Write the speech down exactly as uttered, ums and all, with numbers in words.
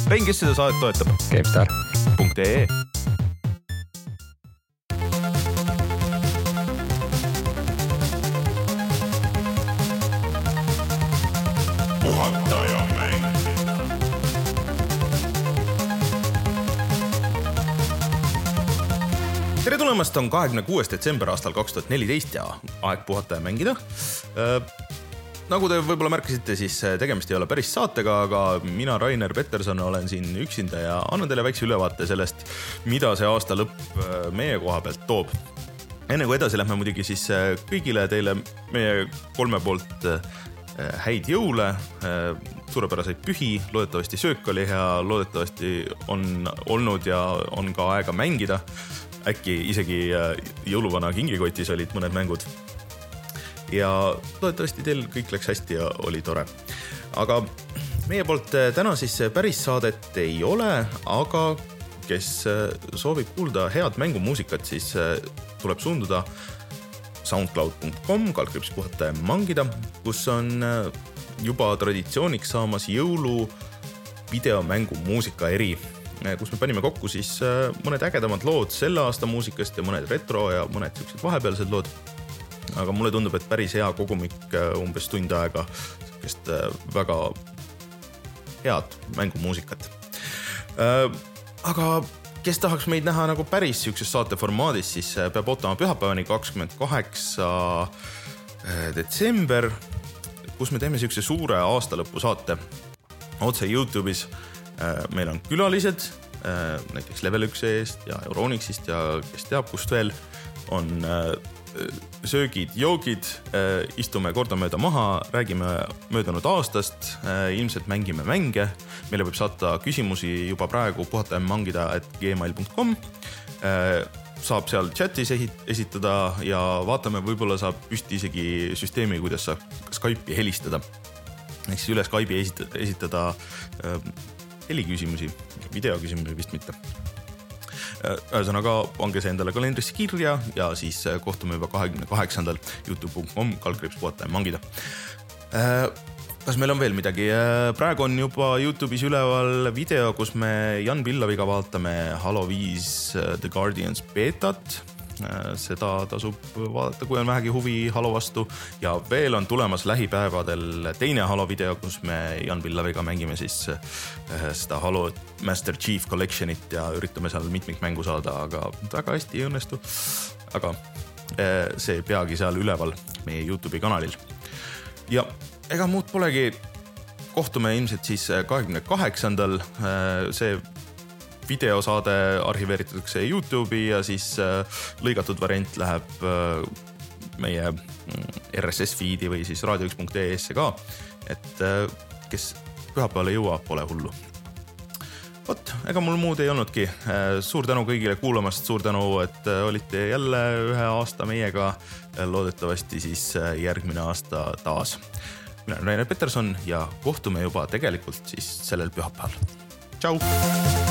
Rein, kes seda saadet toetab? GameStar punkt ee tere tulemast, on kahekümne kuues detsember aastal kaks tuhat neliteist ja aeg puhata ja mängida. Nagu te võib-olla märkasite, siis tegemist ei ole päris saatega, aga mina, Rainer Peterson, olen siin üksinda ja annan teile väikse ülevaate sellest, mida see aasta lõpp meie koha pealt toob. Enne kui edasi lähme muidugi siis kõigile teile meie kolme poolt häid jõule, suurepäraseid pühi, loodetavasti söök oli hea, loodetavasti on olnud ja on ka aega mängida. Äkki isegi jõuluvana kingikotis olid mõned mängud. Ja loodetavasti teil kõik läks hästi ja oli tore. Aga meie poolt täna siis päris saadet ei ole, aga kes soovib kuulda head mängumuusikat, siis tuleb suunduda soundcloud punkt com kaldkriips puhata ja mangida, kus on juba traditsiooniks saamas jõulu videomängu muusika eri, kus me panime kokku siis mõned ägedamad lood selle aasta muusikast ja mõned retro ja mõned sellised vahepealsed lood. Aga mulle tundub, et päris hea kogumik umbes tund aega sellist väga head mängumuusikat. Aga kes tahaks meid näha nagu päris sellises saate formaadis, siis peab ootama pühapäevani kakskümmend kaheksa detsember, kus me teeme sellise suure aastalõpu saate otse YouTube'is. Meil on külalised, näiteks Level üks eest ja Euronixist ja kes teab, kust veel on söögid, joogid, istume kordamööda maha, räägime möödunud aastast, ilmselt mängime mänge, meile võib saata küsimusi juba praegu puhata ja mangida at gmail punkt com, saab seal chatis esitada ja vaatame, võib-olla saab püsti isegi süsteemi, kuidas saab Skype'i helistada, ehk siis üle Skype'i esitada, esitada heliküsimusi, videoküsimusi vist mitte. Ühesõnaga, pange see endale kalendrisse kirja ja siis kohtume juba kahekümne kaheksandal youtube punkt com kaldkriips puhata ja mangida. Kas meil on veel midagi? Praegu on juba YouTube'is üleval video, kus me Jan Pillaviga vaatame Halo viis The Guardians betat. Seda tasub vaadata, kui on vähegi huvi Halo vastu. Ja veel on tulemas lähipäevadel teine Halo video, kus me Jan Pillaviga mängime siis seda Halo Master Chief Collectionit ja üritame seal mitmikmängu saada, aga väga hästi ei õnnestu. Aga see peagi seal üleval meie YouTube'i kanalil. Ja ega muud polegi, kohtume ilmselt siis kahekümne kaheksandal see videosaade arhiveeritakse YouTube'i ja siis lõigatud variant läheb meie R S S feed'i või siis raadio üks punkt ee ka, et kes pühapäevale jõua, pole hullu. Vot, ega mul muud ei olnudki. Suur tänu kõigile kuulamast, suur tänu, et olite jälle ühe aasta meiega, loodetavasti siis järgmine aasta taas. Mina olen Rainer Peterson ja kohtume juba tegelikult siis sellel pühapäeval. Tšau!